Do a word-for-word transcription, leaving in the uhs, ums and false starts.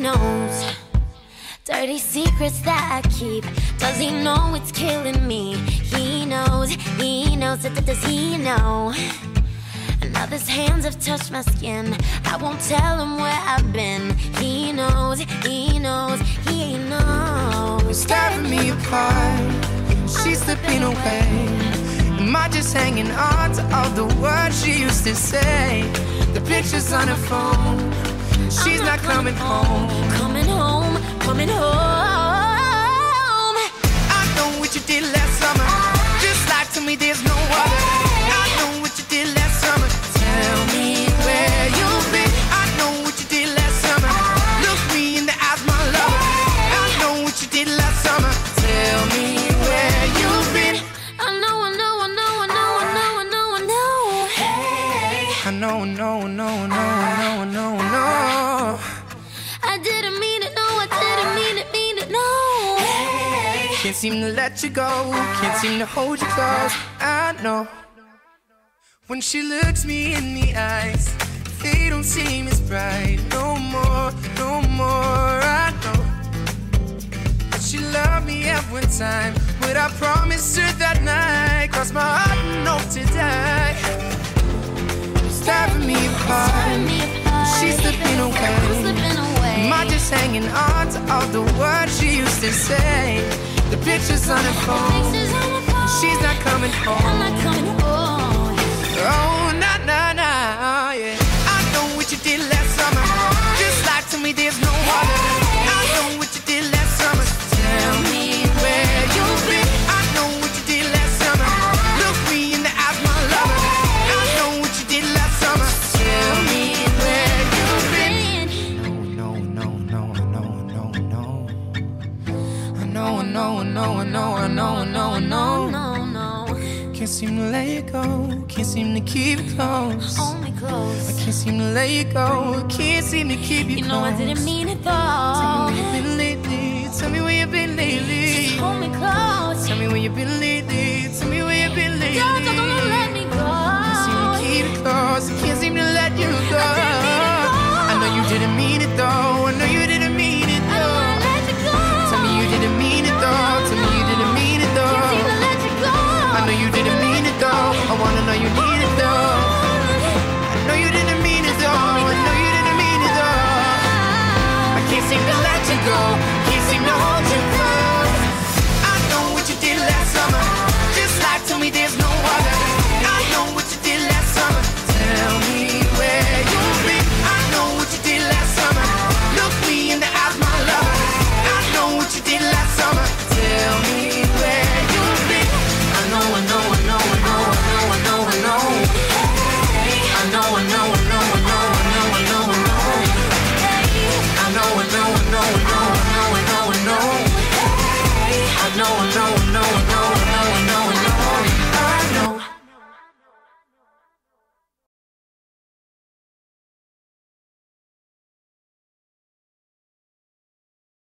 knows dirty secrets that I keep. Does he know it's killing me? He knows, he knows, does he know? Now his hands have touched my skin. I won't tell him where I've been. He knows, he knows, he knows. It's tearing me apart. She's slipping away. Am I just hanging on to all the words she used to say? The pictures on her phone. She's not, not coming home. Coming home, coming home. I know what you did last summer. Just lie to me, there's no other. I know what you did last summer. Tell me where you've been. I know what you did last summer. Look me in the eyes, my lover. I know what you did last summer. Tell me where you've been. I know, I know, I know, I know, I know, I know, I know. Hey. I know, I know, I know, I know, I know, I know, I know. I didn't mean it, no, I didn't mean it, mean it, no. Hey. Can't seem to let you go. Can't seem to hold you close. I know. When she looks me in the eyes, they don't seem as bright. No more, no more, I know. But she loved me every time. But I promised her that night. Crossed my heart and hope to die. It's tearing me apart. She's slipping away. Am I just hanging on to all the words she used to say? The pictures on her phone. She's not coming home. I'm not coming home. Oh, nah, nah, nah, yeah. I know what you did last summer. Just lie to me, there's no other. I know what you did last summer. Tell me where you've been. I know what you did last summer. Look me in the eyes, my lover. I know what you did last summer. Tell me where you've been. No, no, no, no, no, no, no. I know, I know, I know, I know, I know, I know, I know. No, no. Can't seem to let you go. Can't seem to keep it close. Only close. I can't seem to let you go. Can't seem to keep you, you close. know I didn't mean it though. Tell me where you've been lately. Tell me where you've been lately. Just hold me close. Tell me where you've been lately. Tell me where you've been lately. Don't, don't, don't let me go. Can't seem to keep it close. I can't seem to let you go. I didn't mean it though. I know you didn't mean it though. I know you didn't mean it though. I don't wanna let you go. Tell me you didn't mean it though. Tell me you didn't mean it though. Can't seem to let you go. I know you didn't mean it though. I wanna know you need it though. I know you didn't mean it though. I know you didn't mean it though. I can't seem to let you go. Can't seem to hold you close. I know what you did last summer. Just lie to me, there's no other. I know what you did last summer. Tell me where you've been. I know what you did last summer. Look me in the eyes, my lover. I know what you did last summer. Tell me where you've been. I know, I know, I know, I know, I know, I know, I know. I know, I know, I know, I know, I know, I know, I know. I know, I know, I know, I know, I know, I know, I know. I know, I know.